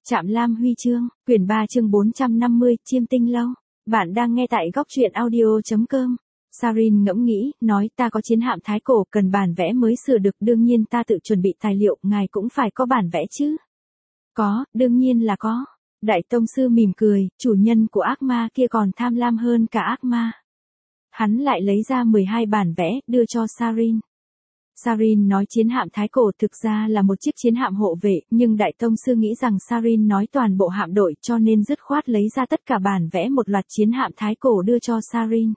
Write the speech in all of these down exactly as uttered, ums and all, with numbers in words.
Trạm Lam Huy chương, quyển ba chương bốn trăm năm mươi, Chiêm Tinh Lâu. Bạn đang nghe tại góc truyện audio chấm com. Sarin ngẫm nghĩ, nói ta có chiến hạm thái cổ cần bản vẽ mới sửa được, đương nhiên ta tự chuẩn bị tài liệu, ngài cũng phải có bản vẽ chứ. Có, đương nhiên là có. Đại tông sư mỉm cười, chủ nhân của ác ma kia còn tham lam hơn cả ác ma. Hắn lại lấy ra mười hai bản vẽ, đưa cho Sarin. Sarin nói chiến hạm thái cổ thực ra là một chiếc chiến hạm hộ vệ, nhưng đại tông sư nghĩ rằng Sarin nói toàn bộ hạm đội cho nên dứt khoát lấy ra tất cả bản vẽ một loạt chiến hạm thái cổ đưa cho Sarin.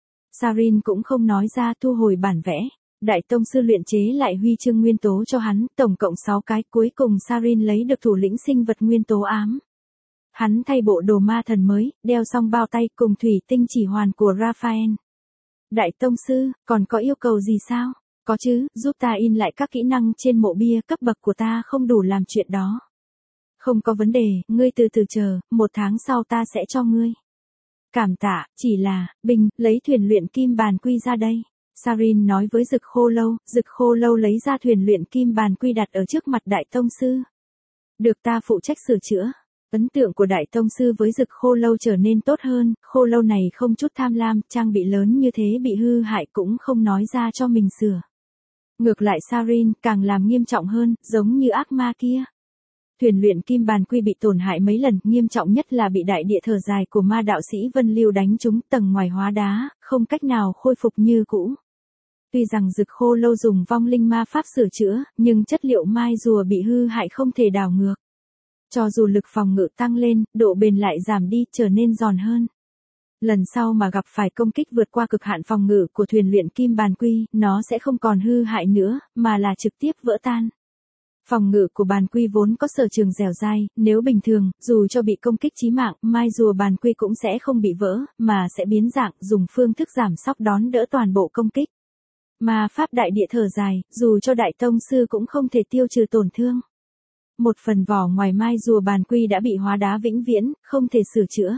Sarin cũng không nói ra, thu hồi bản vẽ. Đại tông sư luyện chế lại huy chương nguyên tố cho hắn, tổng cộng sáu cái, cuối cùng Sarin lấy được thủ lĩnh sinh vật nguyên tố ám. Hắn thay bộ đồ ma thần mới, đeo xong bao tay cùng thủy tinh chỉ hoàn của Raphael. Đại tông sư, còn có yêu cầu gì sao? Có chứ, giúp ta in lại các kỹ năng trên mộ bia, cấp bậc của ta không đủ làm chuyện đó. Không có vấn đề, ngươi từ từ chờ, một tháng sau ta sẽ cho ngươi. Cảm tạ, chỉ là, Bình, lấy thuyền luyện kim bàn quy ra đây. Sarin nói với Dực Khô Lâu, Dực Khô Lâu lấy ra thuyền luyện kim bàn quy đặt ở trước mặt đại tông sư. Được ta phụ trách sửa chữa. Ấn tượng của đại tông sư với Dực Khô Lâu trở nên tốt hơn, Khô Lâu này không chút tham lam, trang bị lớn như thế bị hư hại cũng không nói ra cho mình sửa. Ngược lại Sarin càng làm nghiêm trọng hơn, giống như ác ma kia. Thuyền luyện kim bàn quy bị tổn hại mấy lần, nghiêm trọng nhất là bị đại địa thở dài của ma đạo sĩ Vân Lưu đánh trúng, tầng ngoài hóa đá, không cách nào khôi phục như cũ. Tuy rằng Dực Khô Lâu dùng vong linh ma pháp sửa chữa, nhưng chất liệu mai rùa bị hư hại không thể đảo ngược. Cho dù lực phòng ngự tăng lên, độ bền lại giảm đi, trở nên giòn hơn. Lần sau mà gặp phải công kích vượt qua cực hạn phòng ngự của thuyền luyện kim bàn quy, nó sẽ không còn hư hại nữa, mà là trực tiếp vỡ tan. Phòng ngự của bàn quy vốn có sở trường dẻo dai, nếu bình thường, dù cho bị công kích chí mạng, mai rùa bàn quy cũng sẽ không bị vỡ, mà sẽ biến dạng, dùng phương thức giảm sóc đón đỡ toàn bộ công kích. Mà pháp đại địa thở dài, dù cho đại tông sư cũng không thể tiêu trừ tổn thương. Một phần vỏ ngoài mai rùa bàn quy đã bị hóa đá vĩnh viễn, không thể sửa chữa.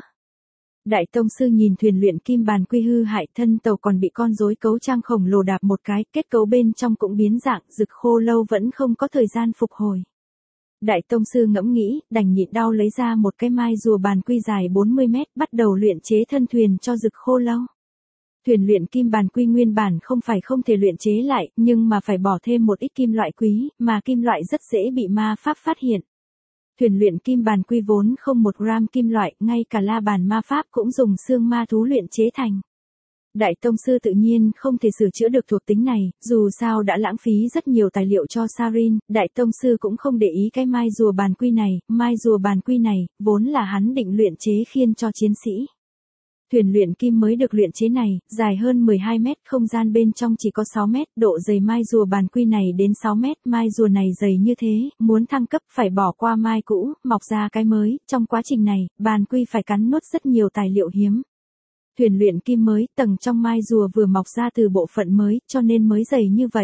Đại tông sư nhìn thuyền luyện kim bàn quy hư hại, thân tàu còn bị con rối cấu trang khổng lồ đạp một cái, kết cấu bên trong cũng biến dạng, Dực Khô Lâu vẫn không có thời gian phục hồi. Đại tông sư ngẫm nghĩ, đành nhịn đau lấy ra một cái mai rùa bàn quy dài bốn mươi mét, bắt đầu luyện chế thân thuyền cho Dực Khô Lâu. Thuyền luyện kim bàn quy nguyên bản không phải không thể luyện chế lại, nhưng mà phải bỏ thêm một ít kim loại quý, mà kim loại rất dễ bị ma pháp phát hiện. Thuyền luyện kim bàn quy vốn không một gram kim loại, ngay cả la bàn ma pháp cũng dùng xương ma thú luyện chế thành. Đại tông sư tự nhiên không thể sửa chữa được thuộc tính này, dù sao đã lãng phí rất nhiều tài liệu cho Sarin, đại tông sư cũng không để ý cái mai rùa bàn quy này, mai rùa bàn quy này, vốn là hắn định luyện chế khiên cho chiến sĩ. Thuyền luyện kim mới được luyện chế này, dài hơn mười hai mét, không gian bên trong chỉ có sáu mét, độ dày mai rùa bàn quy này đến sáu mét, mai rùa này dày như thế, muốn thăng cấp phải bỏ qua mai cũ, mọc ra cái mới, trong quá trình này, bàn quy phải cắn nuốt rất nhiều tài liệu hiếm. Thuyền luyện kim mới, tầng trong mai rùa vừa mọc ra từ bộ phận mới, cho nên mới dày như vậy.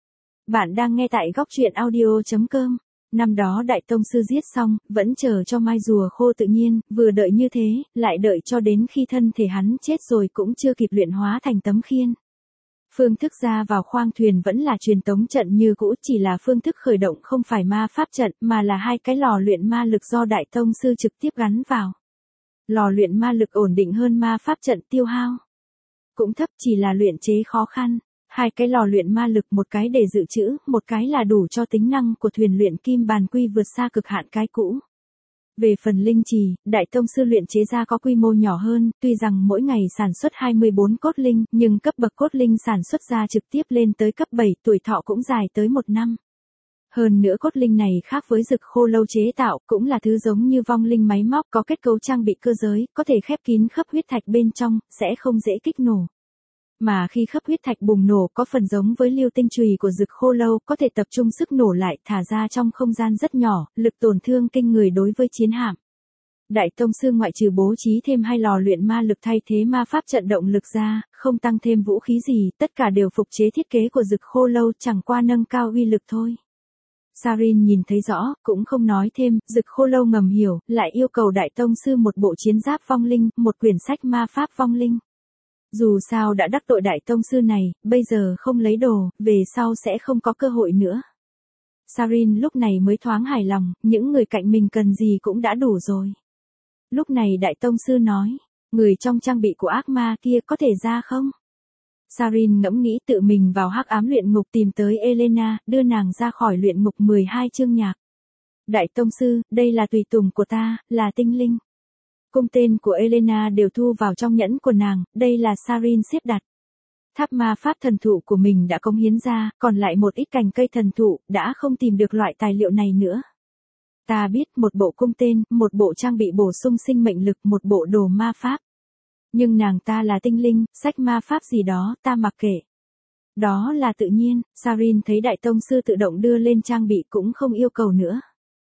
Bạn đang nghe tại góc truyện audio chấm com. Năm đó đại tông sư giết xong, vẫn chờ cho mai rùa khô tự nhiên, vừa đợi như thế, lại đợi cho đến khi thân thể hắn chết rồi cũng chưa kịp luyện hóa thành tấm khiên. Phương thức ra vào khoang thuyền vẫn là truyền tống trận như cũ, chỉ là phương thức khởi động không phải ma pháp trận, mà là hai cái lò luyện ma lực do đại tông sư trực tiếp gắn vào. Lò luyện ma lực ổn định hơn ma pháp trận, tiêu hao cũng thấp, chỉ là luyện chế khó khăn. Hai cái lò luyện ma lực, một cái để dự trữ, một cái là đủ cho tính năng của thuyền luyện kim bàn quy vượt xa cực hạn cái cũ. Về phần linh trì, đại tông sư luyện chế ra có quy mô nhỏ hơn, tuy rằng mỗi ngày sản xuất hai mươi bốn cốt linh, nhưng cấp bậc cốt linh sản xuất ra trực tiếp lên tới cấp bảy, tuổi thọ cũng dài tới một năm. Hơn nữa cốt linh này khác với Dực Khô Lâu chế tạo, cũng là thứ giống như vong linh máy móc, có kết cấu trang bị cơ giới, có thể khép kín khớp huyết thạch bên trong, sẽ không dễ kích nổ. Mà khi khớp huyết thạch bùng nổ có phần giống với lưu tinh chùy của Dực Khô Lâu, có thể tập trung sức nổ lại, thả ra trong không gian rất nhỏ, lực tổn thương kinh người đối với chiến hạm. Đại tông sư ngoại trừ bố trí thêm hai lò luyện ma lực thay thế ma pháp trận động lực ra, không tăng thêm vũ khí gì, tất cả đều phục chế thiết kế của Dực Khô Lâu, chẳng qua nâng cao uy lực thôi. Sarin nhìn thấy rõ, cũng không nói thêm, Dực Khô Lâu ngầm hiểu, lại yêu cầu đại tông sư một bộ chiến giáp vong linh, một quyển sách ma pháp vong linh. Dù sao đã đắc tội đại tông sư này, bây giờ không lấy đồ, về sau sẽ không có cơ hội nữa. Sarin lúc này mới thoáng hài lòng, những người cạnh mình cần gì cũng đã đủ rồi. Lúc này Đại Tông Sư nói, người trong trang bị của ác ma kia có thể ra không? Sarin ngẫm nghĩ tự mình vào hắc ám luyện ngục tìm tới Elena, đưa nàng ra khỏi luyện ngục mười hai chương nhạc. Đại Tông Sư, đây là tùy tùng của ta, là tinh linh. Cung tên của Elena đều thu vào trong nhẫn của nàng, đây là Sarin xếp đặt. Tháp ma pháp thần thụ của mình đã cống hiến ra, còn lại một ít cành cây thần thụ, đã không tìm được loại tài liệu này nữa. Ta biết một bộ cung tên, một bộ trang bị bổ sung sinh mệnh lực, một bộ đồ ma pháp. Nhưng nàng ta là tinh linh, sách ma pháp gì đó, ta mặc kệ. Đó là tự nhiên, Sarin thấy Đại Tông Sư tự động đưa lên trang bị cũng không yêu cầu nữa.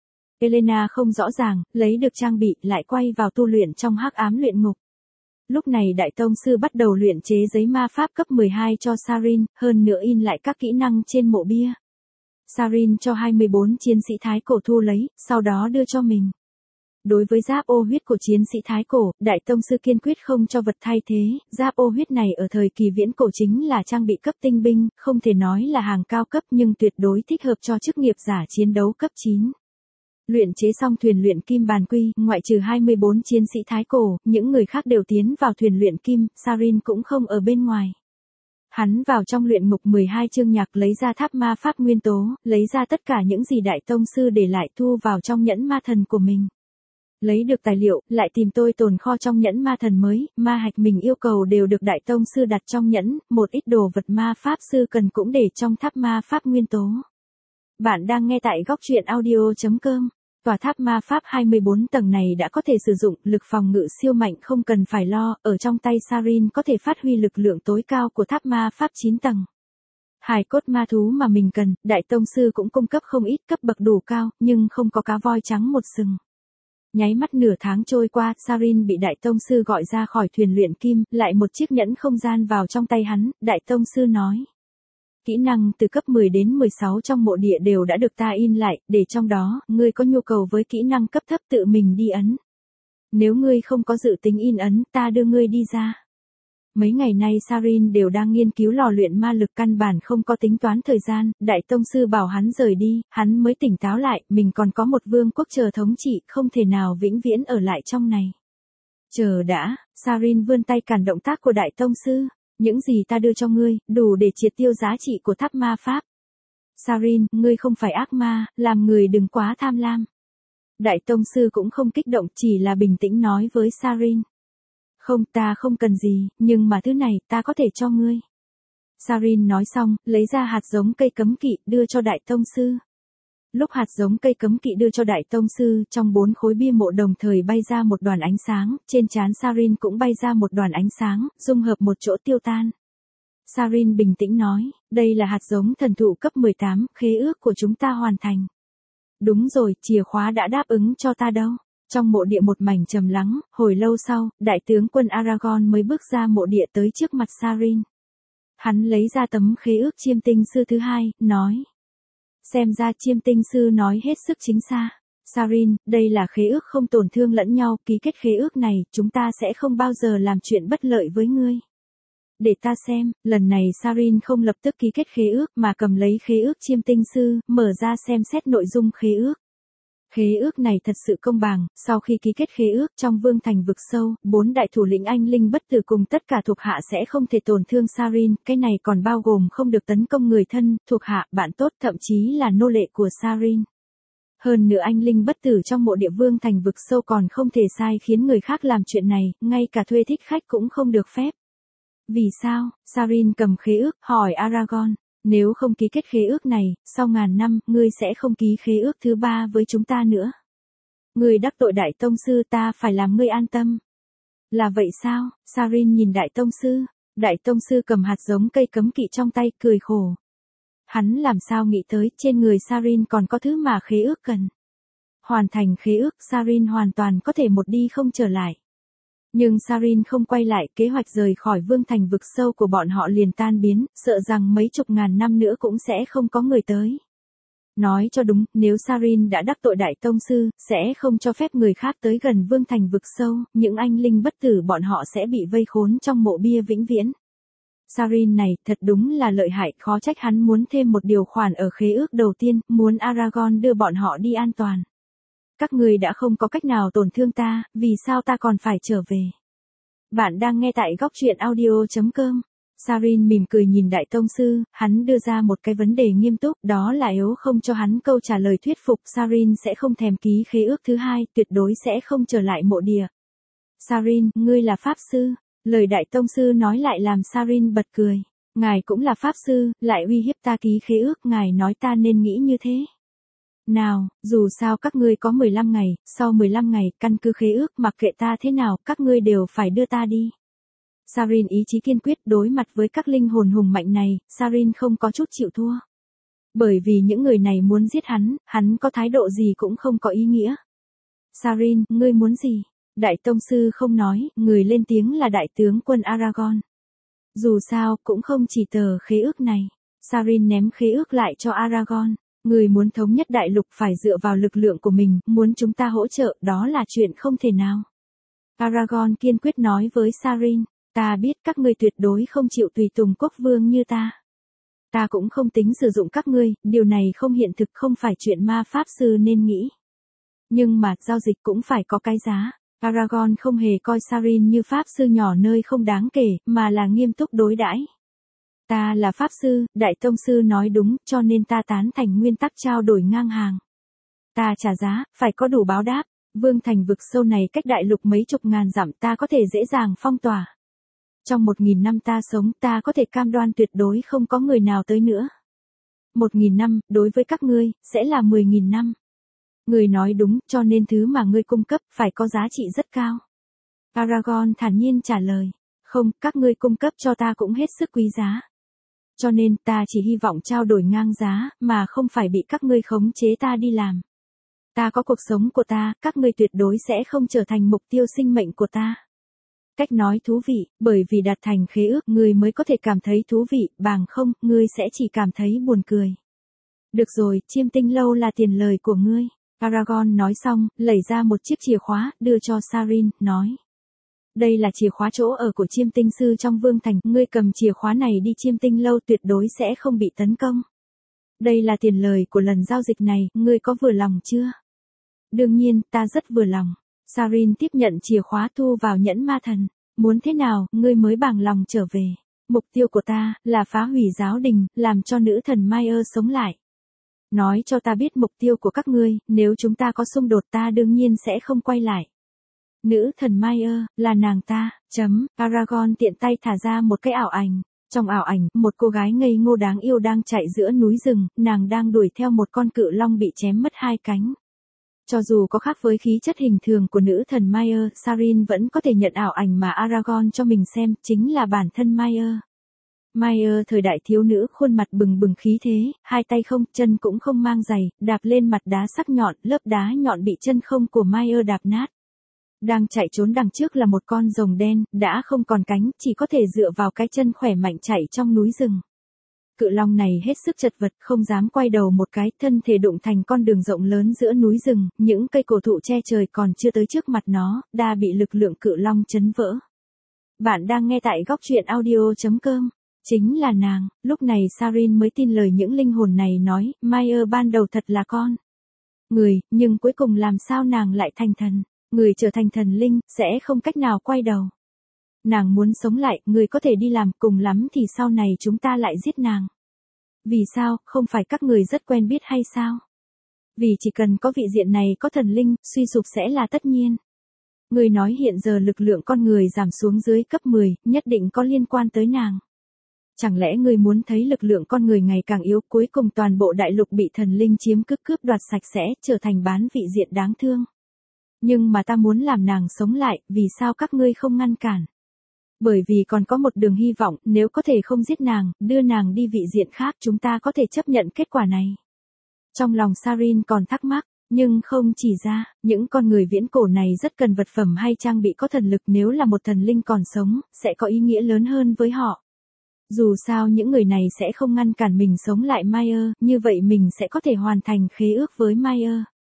Elena không rõ ràng, lấy được trang bị lại quay vào tu luyện trong hắc ám luyện ngục. Lúc này Đại Tông Sư bắt đầu luyện chế giấy ma pháp cấp mười hai cho Sarin, hơn nữa in lại các kỹ năng trên mộ bia. Sarin cho hai mươi bốn chiến sĩ thái cổ thu lấy, sau đó đưa cho mình. Đối với giáp ô huyết của chiến sĩ thái cổ, Đại Tông Sư kiên quyết không cho vật thay thế, giáp ô huyết này ở thời kỳ viễn cổ chính là trang bị cấp tinh binh, không thể nói là hàng cao cấp nhưng tuyệt đối thích hợp cho chức nghiệp giả chiến đấu cấp chín. Luyện chế xong thuyền luyện kim bàn quy, ngoại trừ hai mươi bốn chiến sĩ thái cổ, những người khác đều tiến vào thuyền luyện kim, Sarin cũng không ở bên ngoài. Hắn vào trong luyện ngục mười hai chương nhạc lấy ra tháp ma pháp nguyên tố, lấy ra tất cả những gì Đại Tông Sư để lại thu vào trong nhẫn ma thần của mình. Lấy được tài liệu, lại tìm tôi tồn kho trong nhẫn ma thần mới, ma hạch mình yêu cầu đều được Đại Tông Sư đặt trong nhẫn, một ít đồ vật ma pháp sư cần cũng để trong tháp ma pháp nguyên tố. Bạn đang nghe tại góc truyện audio chấm com. Tòa tháp ma pháp hai mươi bốn tầng này đã có thể sử dụng, lực phòng ngự siêu mạnh không cần phải lo, ở trong tay Sarin có thể phát huy lực lượng tối cao của tháp ma pháp chín tầng. Hài cốt ma thú mà mình cần, Đại Tông Sư cũng cung cấp không ít, cấp bậc đủ cao, nhưng không có cá voi trắng một sừng. Nháy mắt nửa tháng trôi qua, Sarin bị Đại Tông Sư gọi ra khỏi thuyền luyện kim, lại một chiếc nhẫn không gian vào trong tay hắn, Đại Tông Sư nói. Kỹ năng từ cấp mười đến mười sáu trong mộ địa đều đã được ta in lại, để trong đó, ngươi có nhu cầu với kỹ năng cấp thấp tự mình đi ấn. Nếu ngươi không có dự tính in ấn, ta đưa ngươi đi ra. Mấy ngày nay Sarin đều đang nghiên cứu lò luyện ma lực, căn bản không có tính toán thời gian, Đại Tông Sư bảo hắn rời đi, hắn mới tỉnh táo lại, mình còn có một vương quốc chờ thống trị, không thể nào vĩnh viễn ở lại trong này. Chờ đã, Sarin vươn tay cản động tác của Đại Tông Sư. Những gì ta đưa cho ngươi, đủ để triệt tiêu giá trị của tháp ma pháp. Sarin, ngươi không phải ác ma, làm người đừng quá tham lam. Đại Tông Sư cũng không kích động, chỉ là bình tĩnh nói với Sarin. Không, ta không cần gì, nhưng mà thứ này, ta có thể cho ngươi. Sarin nói xong, lấy ra hạt giống cây cấm kỵ, đưa cho Đại Tông Sư. Lúc hạt giống cây cấm kỵ đưa cho Đại Tông Sư, trong bốn khối bia mộ đồng thời bay ra một đoàn ánh sáng, trên trán Sarin cũng bay ra một đoàn ánh sáng, dung hợp một chỗ tiêu tan. Sarin bình tĩnh nói, đây là hạt giống thần thụ cấp mười tám, khế ước của chúng ta hoàn thành. Đúng rồi, chìa khóa đã đáp ứng cho ta đâu. Trong mộ địa một mảnh trầm lắng, hồi lâu sau, đại tướng quân Aragorn mới bước ra mộ địa tới trước mặt Sarin. Hắn lấy ra tấm khế ước chiêm tinh sư thứ hai, nói. Xem ra chiêm tinh sư nói hết sức chính xác. Sarin, đây là khế ước không tổn thương lẫn nhau, ký kết khế ước này, chúng ta sẽ không bao giờ làm chuyện bất lợi với ngươi. Để ta xem, lần này Sarin không lập tức ký kết khế ước mà cầm lấy khế ước chiêm tinh sư, mở ra xem xét nội dung khế ước. Khế ước này thật sự công bằng, sau khi ký kết khế ước trong vương thành vực sâu, bốn đại thủ lĩnh anh linh bất tử cùng tất cả thuộc hạ sẽ không thể tổn thương Sarin, cái này còn bao gồm không được tấn công người thân, thuộc hạ, bạn tốt, thậm chí là nô lệ của Sarin. Hơn nữa anh linh bất tử trong mộ địa vương thành vực sâu còn không thể sai khiến người khác làm chuyện này, ngay cả thuê thích khách cũng không được phép. Vì sao? Sarin cầm khế ước, hỏi Aragorn. Nếu không ký kết khế ước này, sau ngàn năm, ngươi sẽ không ký khế ước thứ ba với chúng ta nữa. Ngươi đắc tội Đại Tông Sư, ta phải làm ngươi an tâm. Là vậy sao? Sarin nhìn Đại Tông Sư. Đại Tông Sư cầm hạt giống cây cấm kỵ trong tay, cười khổ. Hắn làm sao nghĩ tới, trên người Sarin còn có thứ mà khế ước cần. Hoàn thành khế ước, Sarin hoàn toàn có thể một đi không trở lại. Nhưng Sarin không quay lại, kế hoạch rời khỏi vương thành vực sâu của bọn họ liền tan biến, sợ rằng mấy chục ngàn năm nữa cũng sẽ không có người tới. Nói cho đúng, nếu Sarin đã đắc tội Đại Tông Sư, sẽ không cho phép người khác tới gần vương thành vực sâu, những anh linh bất tử bọn họ sẽ bị vây khốn trong mộ bia vĩnh viễn. Sarin này thật đúng là lợi hại, khó trách hắn muốn thêm một điều khoản ở khế ước đầu tiên, muốn Aragorn đưa bọn họ đi an toàn. Các ngươi đã không có cách nào tổn thương ta, vì sao ta còn phải trở về? Bạn đang nghe tại góc truyện audio chấm com. Sarin mỉm cười nhìn Đại Tông Sư, hắn đưa ra một cái vấn đề nghiêm túc, đó là nếu không cho hắn câu trả lời thuyết phục, Sarin sẽ không thèm ký khế ước thứ hai, tuyệt đối sẽ không trở lại mộ địa. Sarin, ngươi là Pháp Sư. Lời Đại Tông Sư nói lại làm Sarin bật cười. Ngài cũng là Pháp Sư, lại uy hiếp ta ký khế ước, ngài nói ta nên nghĩ như thế. Nào, dù sao các ngươi có mười lăm ngày, sau mười lăm ngày, căn cứ khế ước mặc kệ ta thế nào, các ngươi đều phải đưa ta đi. Sarin ý chí kiên quyết đối mặt với các linh hồn hùng mạnh này, Sarin không có chút chịu thua. Bởi vì những người này muốn giết hắn, hắn có thái độ gì cũng không có ý nghĩa. Sarin, ngươi muốn gì? Đại Tông Sư không nói, người lên tiếng là Đại tướng quân Aragorn. Dù sao, cũng không chỉ tờ khế ước này. Sarin ném khế ước lại cho Aragorn. Người muốn thống nhất đại lục phải dựa vào lực lượng của mình, muốn chúng ta hỗ trợ, đó là chuyện không thể nào. Aragorn kiên quyết nói với Sarin, ta biết các ngươi tuyệt đối không chịu tùy tùng quốc vương như ta. Ta cũng không tính sử dụng các ngươi, điều này không hiện thực, không phải chuyện ma pháp sư nên nghĩ. Nhưng mà, giao dịch cũng phải có cái giá. Aragorn không hề coi Sarin như pháp sư nhỏ nơi không đáng kể, mà là nghiêm túc đối đãi. Ta là pháp sư, Đại Tông Sư nói đúng, cho nên ta tán thành nguyên tắc trao đổi ngang hàng. Ta trả giá, phải có đủ báo đáp. Vương thành vực sâu này cách đại lục mấy chục ngàn dặm, ta có thể dễ dàng phong tỏa. Trong một nghìn năm ta sống, ta có thể cam đoan tuyệt đối không có người nào tới nữa. Một nghìn năm, đối với các ngươi, sẽ là mười nghìn năm. Người nói đúng, cho nên thứ mà ngươi cung cấp, phải có giá trị rất cao. Aragorn thản nhiên trả lời. Không, các ngươi cung cấp cho ta cũng hết sức quý giá. Cho nên, ta chỉ hy vọng trao đổi ngang giá, mà không phải bị các ngươi khống chế ta đi làm. Ta có cuộc sống của ta, các ngươi tuyệt đối sẽ không trở thành mục tiêu sinh mệnh của ta. Cách nói thú vị, bởi vì đạt thành khế ước, ngươi mới có thể cảm thấy thú vị, bằng không, ngươi sẽ chỉ cảm thấy buồn cười. Được rồi, Chiêm Tinh Lâu là tiền lời của ngươi. Aragorn nói xong, lấy ra một chiếc chìa khóa, đưa cho Sarin, nói. Đây là chìa khóa chỗ ở của Chiêm Tinh Sư trong Vương Thành, ngươi cầm chìa khóa này đi Chiêm Tinh Lâu tuyệt đối sẽ không bị tấn công. Đây là tiền lời của lần giao dịch này, ngươi có vừa lòng chưa? Đương nhiên, ta rất vừa lòng. Sarin tiếp nhận chìa khóa thu vào nhẫn ma thần. Muốn thế nào, ngươi mới bằng lòng trở về. Mục tiêu của ta, là phá hủy giáo đình, làm cho nữ thần Maier sống lại. Nói cho ta biết mục tiêu của các ngươi, nếu chúng ta có xung đột ta đương nhiên sẽ không quay lại. Nữ thần Maier, là nàng ta, chấm, Aragorn tiện tay thả ra một cái ảo ảnh. Trong ảo ảnh, một cô gái ngây ngô đáng yêu đang chạy giữa núi rừng, nàng đang đuổi theo một con cự long bị chém mất hai cánh. Cho dù có khác với khí chất hình thường của nữ thần Maier, Sarin vẫn có thể nhận ảo ảnh mà Aragorn cho mình xem, chính là bản thân Maier. Maier thời đại thiếu nữ, khuôn mặt bừng bừng khí thế, hai tay không, chân cũng không mang giày, đạp lên mặt đá sắc nhọn, lớp đá nhọn bị chân không của Maier đạp nát. Đang chạy trốn đằng trước là một con rồng đen, đã không còn cánh, chỉ có thể dựa vào cái chân khỏe mạnh chạy trong núi rừng. Cự long này hết sức chật vật, không dám quay đầu một cái, thân thể đụng thành con đường rộng lớn giữa núi rừng, những cây cổ thụ che trời còn chưa tới trước mặt nó, đã bị lực lượng cự long chấn vỡ. Bạn đang nghe tại góc truyện audio chấm com. Chính là nàng, lúc này Sarin mới tin lời những linh hồn này nói, Maier ban đầu thật là con người, nhưng cuối cùng làm sao nàng lại thành thần. Người trở thành thần linh, sẽ không cách nào quay đầu. Nàng muốn sống lại, người có thể đi làm, cùng lắm thì sau này chúng ta lại giết nàng. Vì sao, không phải các người rất quen biết hay sao? Vì chỉ cần có vị diện này có thần linh, suy sụp sẽ là tất nhiên. Người nói hiện giờ lực lượng con người giảm xuống dưới cấp mười, nhất định có liên quan tới nàng. Chẳng lẽ người muốn thấy lực lượng con người ngày càng yếu, cuối cùng toàn bộ đại lục bị thần linh chiếm cứ cướp đoạt sạch sẽ, trở thành bán vị diện đáng thương. Nhưng mà ta muốn làm nàng sống lại, vì sao các ngươi không ngăn cản? Bởi vì còn có một đường hy vọng, nếu có thể không giết nàng, đưa nàng đi vị diện khác chúng ta có thể chấp nhận kết quả này. Trong lòng Sarin còn thắc mắc, nhưng không chỉ ra, những con người viễn cổ này rất cần vật phẩm hay trang bị có thần lực, nếu là một thần linh còn sống, sẽ có ý nghĩa lớn hơn với họ. Dù sao những người này sẽ không ngăn cản mình sống lại Maier, như vậy mình sẽ có thể hoàn thành khế ước với Maier.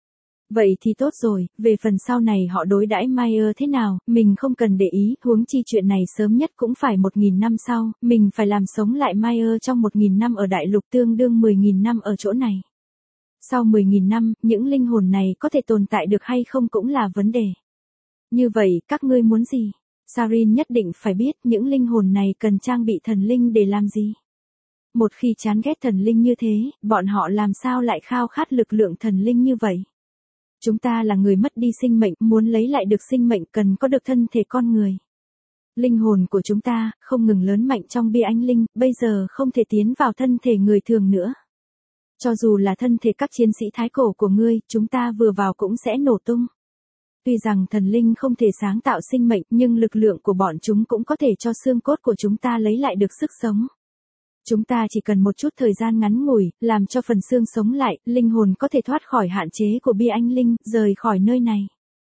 Vậy thì tốt rồi, về phần sau này họ đối đãi Meyer thế nào, mình không cần để ý, huống chi chuyện này sớm nhất cũng phải một nghìn năm sau, mình phải làm sống lại Meyer trong một nghìn năm ở đại lục tương đương mười nghìn năm ở chỗ này. Sau mười nghìn năm, những linh hồn này có thể tồn tại được hay không cũng là vấn đề. Như vậy, các ngươi muốn gì? Sarin nhất định phải biết những linh hồn này cần trang bị thần linh để làm gì. Một khi chán ghét thần linh như thế, bọn họ làm sao lại khao khát lực lượng thần linh như vậy? Chúng ta là người mất đi sinh mệnh, muốn lấy lại được sinh mệnh cần có được thân thể con người. Linh hồn của chúng ta, không ngừng lớn mạnh trong bia anh linh, bây giờ không thể tiến vào thân thể người thường nữa. Cho dù là thân thể các chiến sĩ thái cổ của ngươi, chúng ta vừa vào cũng sẽ nổ tung. Tuy rằng thần linh không thể sáng tạo sinh mệnh, nhưng lực lượng của bọn chúng cũng có thể cho xương cốt của chúng ta lấy lại được sức sống. Chúng ta chỉ cần một chút thời gian ngắn ngủi, làm cho phần xương sống lại, linh hồn có thể thoát khỏi hạn chế của bia anh linh, rời khỏi nơi này.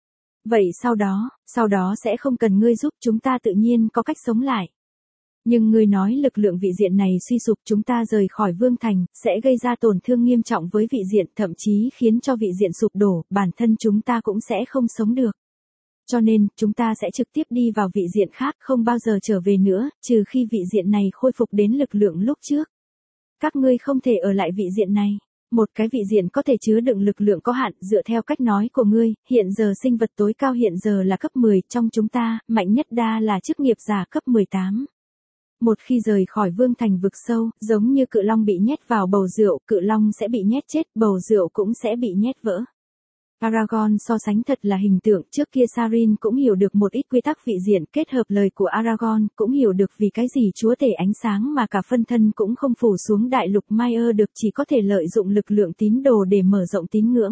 Vậy sau đó, sau đó sẽ không cần ngươi giúp, chúng ta tự nhiên có cách sống lại. Nhưng ngươi nói lực lượng vị diện này suy sụp, chúng ta rời khỏi vương thành, sẽ gây ra tổn thương nghiêm trọng với vị diện, thậm chí khiến cho vị diện sụp đổ, bản thân chúng ta cũng sẽ không sống được. Cho nên, chúng ta sẽ trực tiếp đi vào vị diện khác, không bao giờ trở về nữa, trừ khi vị diện này khôi phục đến lực lượng lúc trước. Các ngươi không thể ở lại vị diện này. Một cái vị diện có thể chứa đựng lực lượng có hạn, dựa theo cách nói của ngươi, hiện giờ sinh vật tối cao hiện giờ là cấp mười, trong chúng ta, mạnh nhất đa là chức nghiệp giả cấp mười tám. Một khi rời khỏi vương thành vực sâu, giống như cự long bị nhét vào bầu rượu, cự long sẽ bị nhét chết, bầu rượu cũng sẽ bị nhét vỡ. Aragorn so sánh thật là hình tượng, trước kia Sarin cũng hiểu được một ít quy tắc vị diện, kết hợp lời của Aragorn, cũng hiểu được vì cái gì chúa tể ánh sáng mà cả phân thân cũng không phủ xuống đại lục Meyer được, chỉ có thể lợi dụng lực lượng tín đồ để mở rộng tín ngưỡng.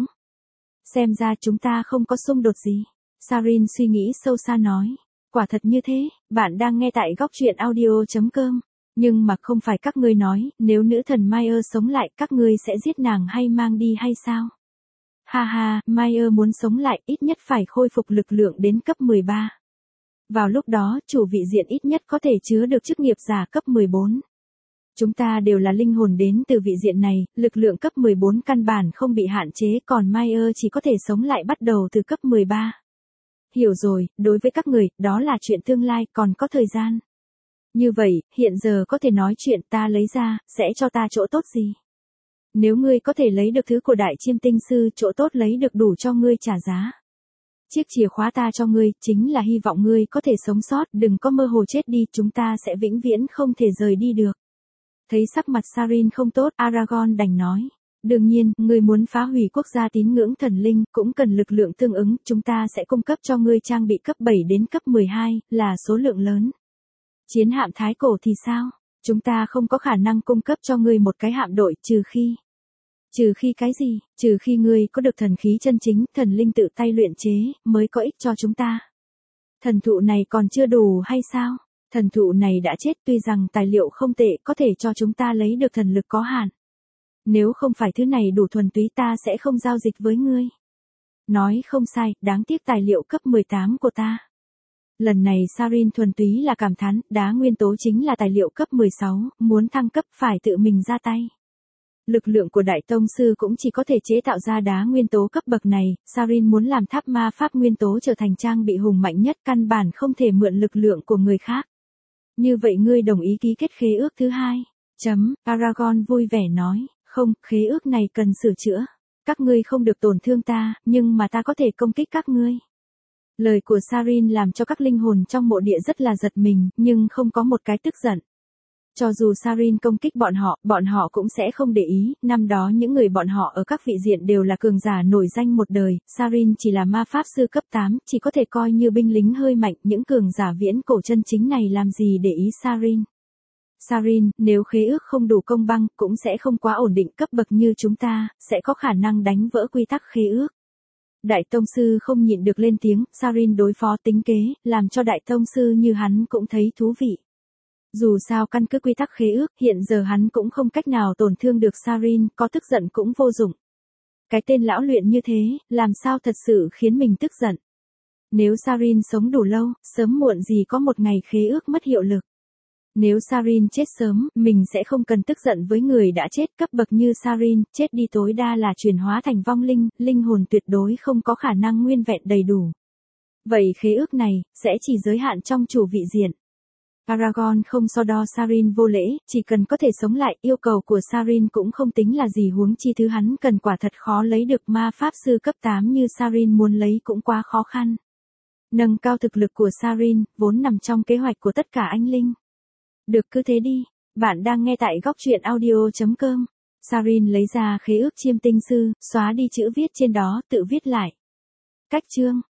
Xem ra chúng ta không có xung đột gì. Sarin suy nghĩ sâu xa nói. Quả thật như thế, bạn đang nghe tại góc truyện audio chấm com. Nhưng mà không phải các ngươi nói, nếu nữ thần Meyer sống lại các ngươi sẽ giết nàng hay mang đi hay sao? Ha ha, Meyer muốn sống lại ít nhất phải khôi phục lực lượng đến cấp mười ba. Vào lúc đó, chủ vị diện ít nhất có thể chứa được chức nghiệp giả cấp mười bốn. Chúng ta đều là linh hồn đến từ vị diện này, lực lượng cấp mười bốn căn bản không bị hạn chế, còn Meyer chỉ có thể sống lại bắt đầu từ cấp mười ba. Hiểu rồi, đối với các người, đó là chuyện tương lai, còn có thời gian. Như vậy, hiện giờ có thể nói chuyện ta lấy ra, sẽ cho ta chỗ tốt gì? Nếu ngươi có thể lấy được thứ của đại chiêm tinh sư, chỗ tốt lấy được đủ cho ngươi trả giá. Chiếc chìa khóa ta cho ngươi, chính là hy vọng ngươi có thể sống sót, đừng có mơ hồ chết đi, chúng ta sẽ vĩnh viễn không thể rời đi được. Thấy sắc mặt Sarin không tốt, Aragorn đành nói. Đương nhiên, ngươi muốn phá hủy quốc gia tín ngưỡng thần linh, cũng cần lực lượng tương ứng, chúng ta sẽ cung cấp cho ngươi trang bị cấp bảy đến cấp mười hai, là số lượng lớn. Chiến hạm thái cổ thì sao? Chúng ta không có khả năng cung cấp cho ngươi một cái hạm đội, trừ khi... Trừ khi cái gì? Trừ khi ngươi có được thần khí chân chính, thần linh tự tay luyện chế, mới có ích cho chúng ta. Thần thụ này còn chưa đủ hay sao? Thần thụ này đã chết, tuy rằng tài liệu không tệ, có thể cho chúng ta lấy được thần lực có hạn. Nếu không phải thứ này đủ thuần túy ta sẽ không giao dịch với ngươi. Nói không sai, đáng tiếc tài liệu cấp mười tám của ta. Lần này Sarin thuần túy là cảm thán, đá nguyên tố chính là tài liệu cấp mười sáu, muốn thăng cấp phải tự mình ra tay. Lực lượng của đại tông sư cũng chỉ có thể chế tạo ra đá nguyên tố cấp bậc này, Sarin muốn làm tháp ma pháp nguyên tố trở thành trang bị hùng mạnh nhất, căn bản không thể mượn lực lượng của người khác. Như vậy ngươi đồng ý ký kết khế ước thứ hai. Chấm, Aragorn vui vẻ nói, không, khế ước này cần sửa chữa. Các ngươi không được tổn thương ta, nhưng mà ta có thể công kích các ngươi. Lời của Sarin làm cho các linh hồn trong mộ địa rất là giật mình, nhưng không có một cái tức giận. Cho dù Sarin công kích bọn họ, bọn họ cũng sẽ không để ý, năm đó những người bọn họ ở các vị diện đều là cường giả nổi danh một đời, Sarin chỉ là ma pháp sư cấp tám, chỉ có thể coi như binh lính hơi mạnh, những cường giả viễn cổ chân chính này làm gì để ý Sarin. Sarin, nếu khế ước không đủ công bằng, cũng sẽ không quá ổn định cấp bậc như chúng ta, sẽ có khả năng đánh vỡ quy tắc khế ước. Đại tông sư không nhịn được lên tiếng, Sarin đối phó tính kế, làm cho đại tông sư như hắn cũng thấy thú vị. Dù sao căn cứ quy tắc khế ước, hiện giờ hắn cũng không cách nào tổn thương được Sarin, có tức giận cũng vô dụng. Cái tên lão luyện như thế, làm sao thật sự khiến mình tức giận. Nếu Sarin sống đủ lâu, sớm muộn gì có một ngày khế ước mất hiệu lực. Nếu Sarin chết sớm, mình sẽ không cần tức giận với người đã chết. Cấp bậc như Sarin, chết đi tối đa là chuyển hóa thành vong linh, linh hồn tuyệt đối không có khả năng nguyên vẹn đầy đủ. Vậy khế ước này, sẽ chỉ giới hạn trong chủ vị diện. Aragorn không so đo Sarin vô lễ, chỉ cần có thể sống lại, yêu cầu của Sarin cũng không tính là gì, huống chi thứ hắn cần quả thật khó lấy được, ma pháp sư cấp tám như Sarin muốn lấy cũng quá khó khăn. Nâng cao thực lực của Sarin, vốn nằm trong kế hoạch của tất cả anh linh. Được, cứ thế đi. Bạn đang nghe tại góc truyện audio chấm com. Sarin lấy ra khế ước chiêm tinh sư, xóa đi chữ viết trên đó, tự viết lại. Cách chương